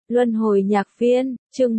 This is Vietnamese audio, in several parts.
Luân hồi nhạc viên, chương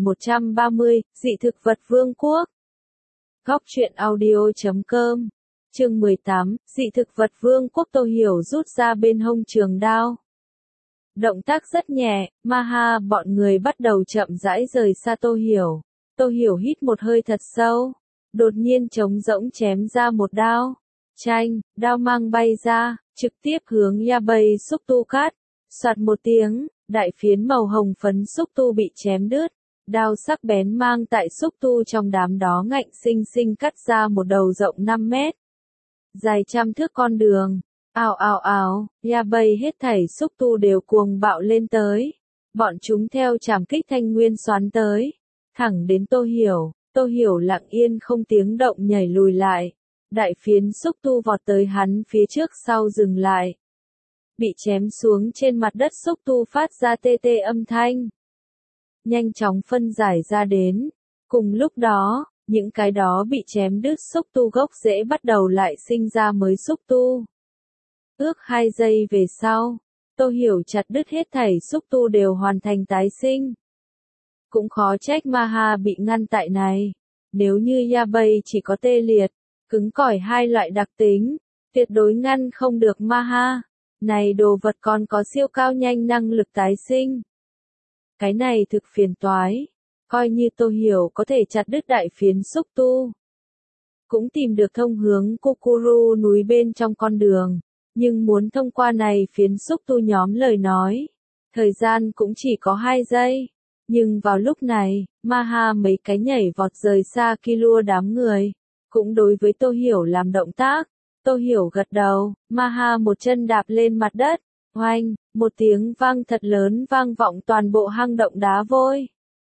1130, dị thực vật vương quốc. Góc truyện audio.com. Chương 18, dị thực vật vương quốc. Tô Hiểu rút ra bên hông trường đao. Động tác rất nhẹ, Maha bọn người bắt đầu chậm rãi rời xa Tô Hiểu. Tô Hiểu hít một hơi thật sâu, đột nhiên trống rỗng chém ra một đao. Chanh, đao mang bay ra, trực tiếp hướng Yabei xúc tu cắt. Soạt một tiếng, đại phiến màu hồng phấn xúc tu bị chém đứt. Đao sắc bén mang tại xúc tu trong đám đó ngạnh xinh xinh cắt ra một đầu rộng 5 mét. Dài trăm thước con đường. Ào ào ào, Yabei hết thảy xúc tu đều cuồng bạo lên tới. Bọn chúng theo trảm kích thanh nguyên xoắn tới. Thẳng đến Tô Hiểu. Tô Hiểu lặng yên không tiếng động nhảy lùi lại. Đại phiến xúc tu vọt tới hắn phía trước sau dừng lại. Bị chém xuống trên mặt đất xúc tu phát ra tê tê âm thanh. Nhanh chóng phân giải ra đến. Cùng lúc đó, những cái đó bị chém đứt xúc tu gốc rễ bắt đầu lại sinh ra mới xúc tu. Ước 2 giây về sau, Tô Hiểu chặt đứt hết thảy xúc tu đều hoàn thành tái sinh. Cũng khó trách Maha bị ngăn tại này. Nếu như Yabei chỉ có tê liệt, cứng cỏi hai loại đặc tính, tuyệt đối ngăn không được Maha. Này đồ vật còn có siêu cao nhanh năng lực tái sinh. Cái này thực phiền toái. Coi như Tô Hiểu có thể chặt đứt đại phiến xúc tu. Cũng tìm được thông hướng Kukuru núi bên trong con đường. Nhưng muốn thông qua này phiến xúc tu nhóm lời nói. Thời gian cũng chỉ có 2 giây. Nhưng vào lúc này, Maha mấy cái nhảy vọt rời xa Killua đám người. Cũng đối với Tô Hiểu làm động tác. Tô Hiểu gật đầu, Maha một chân đạp lên mặt đất, oanh, một tiếng vang thật lớn vang vọng toàn bộ hang động đá vôi.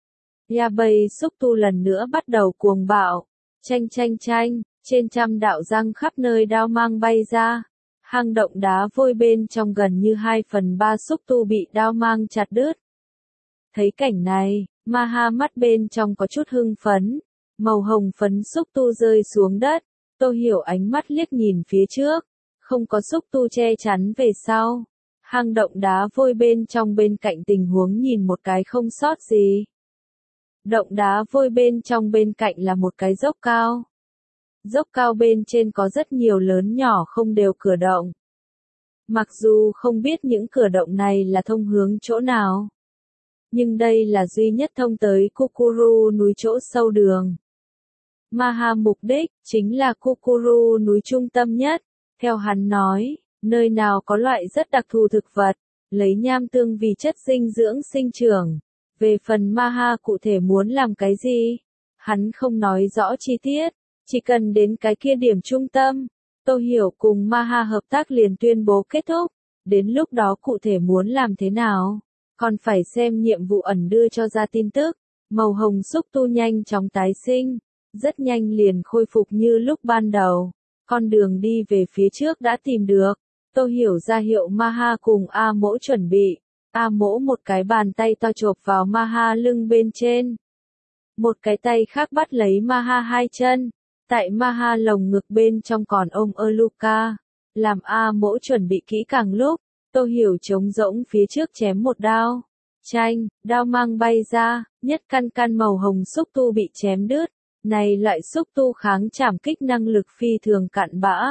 Yabei xúc tu lần nữa bắt đầu cuồng bạo, chanh chanh chanh, trên trăm đạo răng khắp nơi đao mang bay ra. Hang động đá vôi bên trong gần như 2/3 xúc tu bị đao mang chặt đứt. Thấy cảnh này, Maha mắt bên trong có chút hưng phấn, màu hồng phấn xúc tu rơi xuống đất. Tô Hiểu ánh mắt liếc nhìn phía trước, không có xúc tu che chắn về sau. Hang động đá vôi bên trong bên cạnh tình huống nhìn một cái không sót gì. Động đá vôi bên trong bên cạnh là một cái dốc cao. Dốc cao bên trên có rất nhiều lớn nhỏ không đều cửa động. Mặc dù không biết những cửa động này là thông hướng chỗ nào, nhưng đây là duy nhất thông tới Kukuru núi chỗ sâu đường. Maha mục đích chính là Kukuru núi trung tâm nhất. Theo hắn nói, nơi nào có loại rất đặc thù thực vật, lấy nham tương vì chất dinh dưỡng sinh trưởng. Về phần Maha cụ thể muốn làm cái gì, hắn không nói rõ chi tiết, chỉ cần đến cái kia điểm trung tâm. Tô Hiểu cùng Maha hợp tác liền tuyên bố kết thúc, đến lúc đó cụ thể muốn làm thế nào, còn phải xem nhiệm vụ ẩn đưa cho ra tin tức. Màu hồng xúc tu nhanh chóng tái sinh. Rất nhanh liền khôi phục như lúc ban đầu. Con đường đi về phía trước đã tìm được. Tô Hiểu ra hiệu Maha cùng A Mỗ chuẩn bị. A Mỗ một cái bàn tay to chộp vào Maha lưng bên trên. Một cái tay khác bắt lấy Maha hai chân. Tại Maha lồng ngực bên trong còn ôm Luca. Làm A Mỗ chuẩn bị kỹ càng lúc, Tô Hiểu trống rỗng phía trước chém một đao. Chanh, đao mang bay ra, nhất căn căn màu hồng xúc tu bị chém đứt. Này loại xúc tu kháng trảm kích năng lực phi thường cặn bã.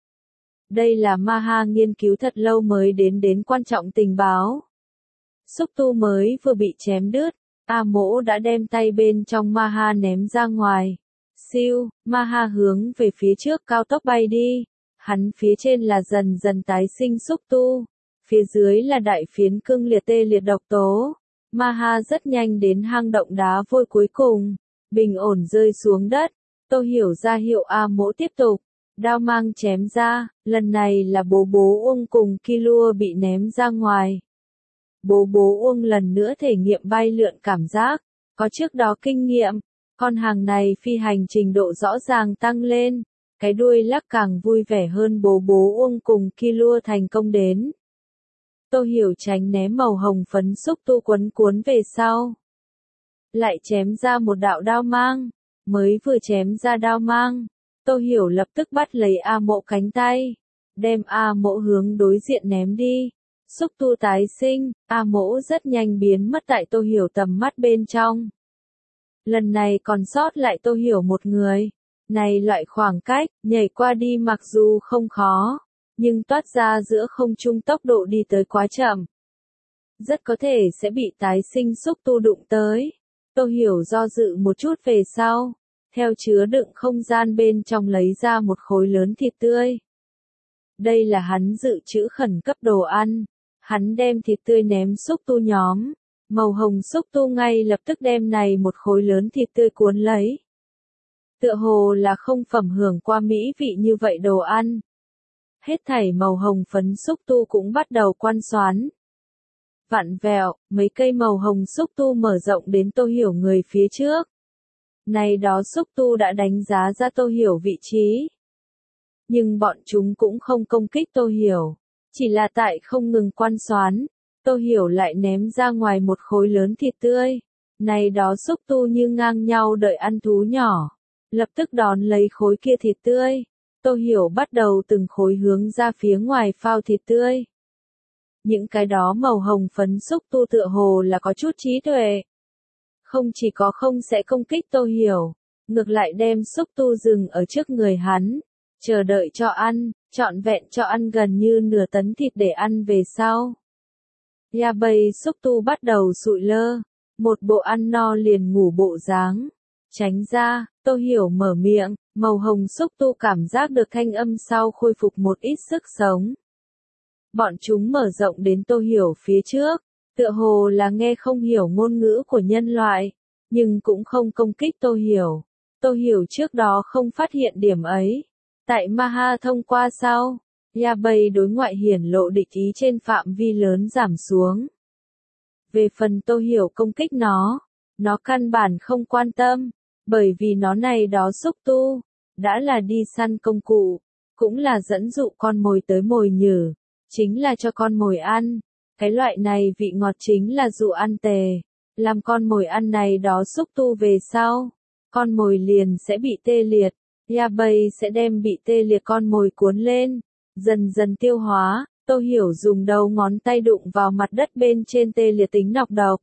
Đây là Maha nghiên cứu thật lâu mới đến quan trọng tình báo. Xúc tu mới vừa bị chém đứt, A Mỗ đã đem tay bên trong Maha ném ra ngoài. Siêu, Maha hướng về phía trước cao tốc bay đi. Hắn phía trên là dần dần tái sinh xúc tu. Phía dưới là đại phiến cương liệt tê liệt độc tố. Maha rất nhanh đến hang động đá vôi cuối cùng. Bình ổn rơi xuống đất. Tô Hiểu ra hiệu A Mỗ tiếp tục. Đao mang chém ra, lần này là bố Uông cùng Killua bị ném ra ngoài. Bố Uông lần nữa thể nghiệm bay lượn cảm giác, có trước đó kinh nghiệm, con hàng này phi hành trình độ rõ ràng tăng lên, cái đuôi lắc càng vui vẻ hơn. Bố Uông cùng Killua thành công đến. Tô Hiểu tránh né màu hồng phấn xúc tu quấn cuốn về sau. Lại chém ra một đạo đao mang, mới vừa chém ra đao mang, Tô Hiểu lập tức bắt lấy A Mỗ cánh tay, đem A Mỗ hướng đối diện ném đi. Xúc tu tái sinh, A Mỗ rất nhanh biến mất tại Tô Hiểu tầm mắt bên trong. Lần này còn sót lại Tô Hiểu một người. Này loại khoảng cách, nhảy qua đi mặc dù không khó, nhưng toát ra giữa không trung tốc độ đi tới quá chậm. Rất có thể sẽ bị tái sinh xúc tu đụng tới. Tô Hiểu do dự một chút về sau, theo chứa đựng không gian bên trong lấy ra một khối lớn thịt tươi. Đây là hắn dự trữ khẩn cấp đồ ăn. Hắn đem thịt tươi ném xúc tu nhóm. Màu hồng xúc tu ngay lập tức đem này một khối lớn thịt tươi cuốn lấy. Tựa hồ là không phẩm hưởng qua mỹ vị như vậy đồ ăn. Hết thảy màu hồng phấn xúc tu cũng bắt đầu quan xoán. Vặn vẹo, mấy cây màu hồng xúc tu mở rộng đến Tô Hiểu người phía trước. Này đó xúc tu đã đánh giá ra Tô Hiểu vị trí. Nhưng bọn chúng cũng không công kích Tô Hiểu. Chỉ là tại không ngừng quan xoán, Tô Hiểu lại ném ra ngoài một khối lớn thịt tươi. Này đó xúc tu như ngang nhau đợi ăn thú nhỏ. Lập tức đón lấy khối kia thịt tươi. Tô Hiểu bắt đầu từng khối hướng ra phía ngoài phao thịt tươi. Những cái đó màu hồng phấn xúc tu tựa hồ là có chút trí tuệ. Không chỉ có không sẽ công kích Tô Hiểu, ngược lại đem xúc tu dừng ở trước người hắn, chờ đợi cho ăn, trọn vẹn cho ăn gần như nửa tấn thịt để ăn về sau. Ya bầy xúc tu bắt đầu sụi lơ, một bộ ăn no liền ngủ bộ dáng. Tránh ra, Tô Hiểu mở miệng, màu hồng xúc tu cảm giác được thanh âm sau khôi phục một ít sức sống. Bọn chúng mở rộng đến Tô Hiểu phía trước, tựa hồ là nghe không hiểu ngôn ngữ của nhân loại, nhưng cũng không công kích Tô Hiểu. Tô Hiểu trước đó không phát hiện điểm ấy. Tại Maha thông qua sau, Ya bầy đối ngoại hiển lộ địch ý trên phạm vi lớn giảm xuống. Về phần Tô Hiểu công kích nó căn bản không quan tâm, bởi vì nó này đó xúc tu, đã là đi săn công cụ, cũng là dẫn dụ con mồi tới mồi nhử, chính là cho con mồi ăn. Cái loại này vị ngọt chính là dụ ăn tề, làm con mồi ăn này đó xúc tu về sau, con mồi liền sẽ bị tê liệt, Ya bầy sẽ đem bị tê liệt con mồi cuốn lên, dần dần tiêu hóa. Tô Hiểu dùng đầu ngón tay đụng vào mặt đất bên trên tê liệt tính nọc độc.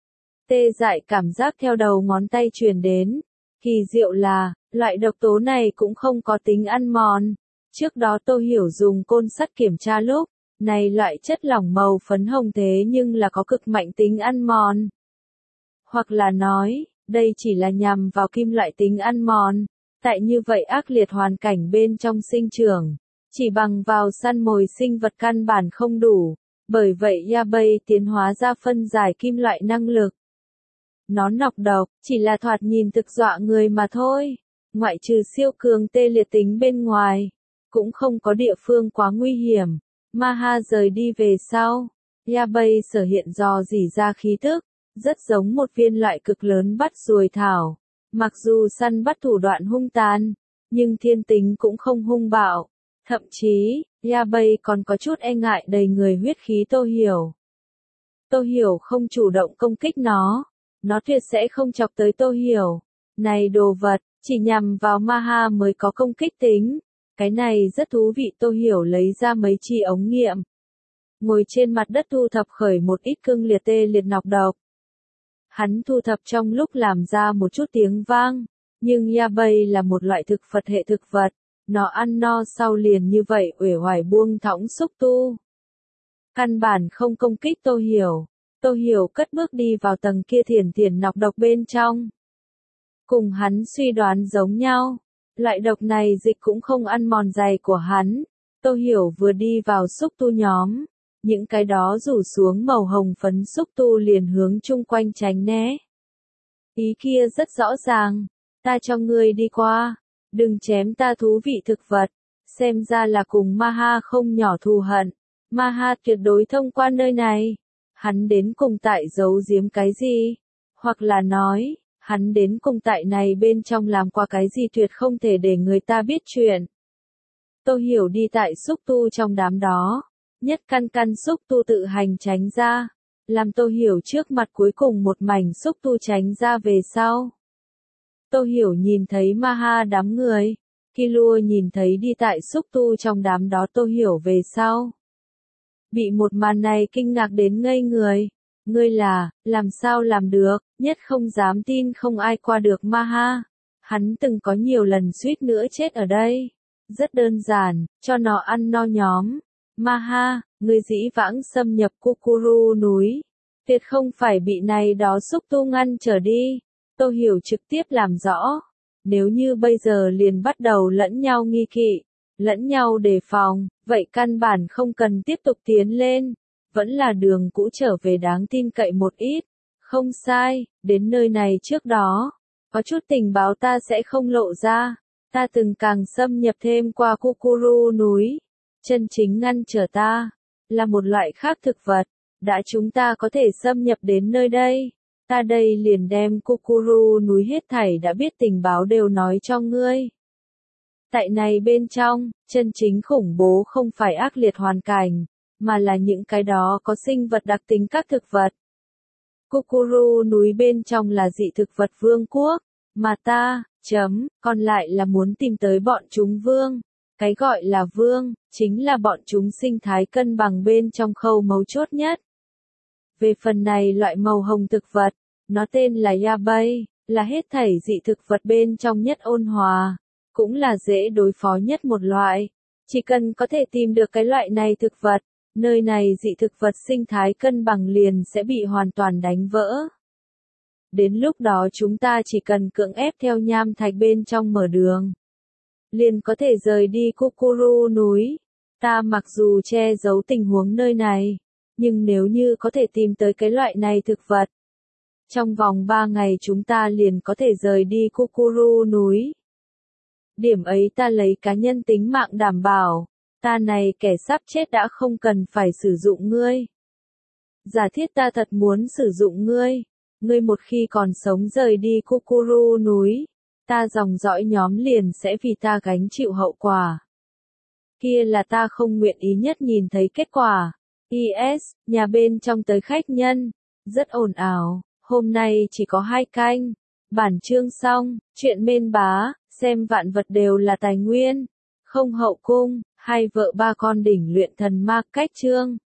Tê dại cảm giác theo đầu ngón tay truyền đến. Kỳ diệu là, loại độc tố này cũng không có tính ăn mòn. Trước đó Tô Hiểu dùng côn sắt kiểm tra lúc, này loại chất lỏng màu phấn hồng thế nhưng là có cực mạnh tính ăn mòn. Hoặc là nói, đây chỉ là nhằm vào kim loại tính ăn mòn. Tại như vậy ác liệt hoàn cảnh bên trong sinh trưởng, chỉ bằng vào săn mồi sinh vật căn bản không đủ, bởi vậy Ya bầy tiến hóa ra phân giải kim loại năng lực. Nó nọc độc, chỉ là thoạt nhìn thực dọa người mà thôi, ngoại trừ siêu cường tê liệt tính bên ngoài, cũng không có địa phương quá nguy hiểm. Maha rời đi về sau, Ya bầy sở hiện dò dỉ ra khí tức, rất giống một viên loại cực lớn bắt ruồi thảo. Mặc dù săn bắt thủ đoạn hung tàn, nhưng thiên tính cũng không hung bạo. Thậm chí, Ya bầy còn có chút e ngại đầy người huyết khí Tô Hiểu. Tô Hiểu không chủ động công kích nó tuyệt sẽ không chọc tới Tô Hiểu. Này đồ vật, chỉ nhằm vào Maha mới có công kích tính. Cái này rất thú vị. Tô Hiểu lấy ra mấy chi ống nghiệm. Ngồi trên mặt đất thu thập khởi một ít cương liệt tê liệt nọc độc. Hắn thu thập trong lúc làm ra một chút tiếng vang. Nhưng Ya bầy là một loại thực vật hệ thực vật. Nó ăn no sau liền như vậy uể oải buông thõng xúc tu. Căn bản không công kích Tô Hiểu. Tô Hiểu cất bước đi vào tầng kia thiển nọc độc bên trong. Cùng hắn suy đoán giống nhau. Loại độc này dịch cũng không ăn mòn giày của hắn. Tô Hiểu vừa đi vào xúc tu nhóm. Những cái đó rủ xuống màu hồng phấn xúc tu liền hướng chung quanh tránh né. Ý kia rất rõ ràng. Ta cho ngươi đi qua. Đừng chém ta thú vị thực vật. Xem ra là cùng Maha không nhỏ thù hận. Maha tuyệt đối thông qua nơi này. Hắn đến cùng tại giấu giếm cái gì? Hoặc là nói, hắn đến cùng tại này bên trong làm qua cái gì tuyệt không thể để người ta biết chuyện. Tô Hiểu đi tại xúc tu trong đám đó. Nhất căn xúc tu tự hành tránh ra. Làm Tô Hiểu trước mặt cuối cùng một mảnh xúc tu tránh ra về sau. Tô Hiểu nhìn thấy Maha đám người. Killua nhìn thấy đi tại xúc tu trong đám đó Tô Hiểu về sau. bị một màn này kinh ngạc đến ngây người. Ngươi làm sao làm được, nhất không dám tin không ai qua được ma ha. Hắn từng có nhiều lần suýt nữa chết ở đây. Rất đơn giản, cho nó ăn no nhóm. Ma ha, ngươi dĩ vãng xâm nhập Kukuru núi. Tuyệt không phải bị này đó xúc tu ngăn trở đi. Tô Hiểu trực tiếp làm rõ. Nếu như bây giờ liền bắt đầu lẫn nhau nghi kỵ, lẫn nhau đề phòng, vậy căn bản không cần tiếp tục tiến lên. Vẫn là đường cũ trở về đáng tin cậy một ít. Không sai, đến nơi này trước đó. Có chút tình báo ta sẽ không lộ ra. Ta từng càng xâm nhập thêm qua Kukuru núi. Chân chính ngăn trở ta, là một loại khác thực vật. Đã chúng ta có thể xâm nhập đến nơi đây. Ta đây liền đem Kukuru núi hết thảy đã biết tình báo đều nói cho ngươi. Tại này bên trong, chân chính khủng bố không phải ác liệt hoàn cảnh, mà là những cái đó có sinh vật đặc tính các thực vật. Kukuru núi bên trong là dị thực vật vương quốc, mà ta, còn lại là muốn tìm tới bọn chúng vương. Cái gọi là vương, chính là bọn chúng sinh thái cân bằng bên trong khâu mấu chốt nhất. Về phần này loại màu hồng thực vật, nó tên là Yabei, là hết thảy dị thực vật bên trong nhất ôn hòa, cũng là dễ đối phó nhất một loại. Chỉ cần có thể tìm được cái loại này thực vật, nơi này dị thực vật sinh thái cân bằng liền sẽ bị hoàn toàn đánh vỡ. Đến lúc đó chúng ta chỉ cần cưỡng ép theo nham thạch bên trong mở đường, liền có thể rời đi Kukuru núi. Ta mặc dù che giấu tình huống nơi này, nhưng nếu như có thể tìm tới cái loại này thực vật, trong vòng 3 ngày chúng ta liền có thể rời đi Kukuru núi. Điểm ấy ta lấy cá nhân tính mạng đảm bảo, ta này kẻ sắp chết đã không cần phải sử dụng ngươi. Giả thiết ta thật muốn sử dụng ngươi, ngươi một khi còn sống rời đi Kukuru núi, ta dòng dõi nhóm liền sẽ vì ta gánh chịu hậu quả. Kia là ta không nguyện ý nhất nhìn thấy kết quả. IS, nhà bên trong tới khách nhân, rất ồn ào, hôm nay chỉ có 2 canh. Bản chương xong, chuyện mên bá, xem vạn vật đều là tài nguyên. Không hậu cung, 2 vợ 3 con đỉnh luyện thần ma cách chương.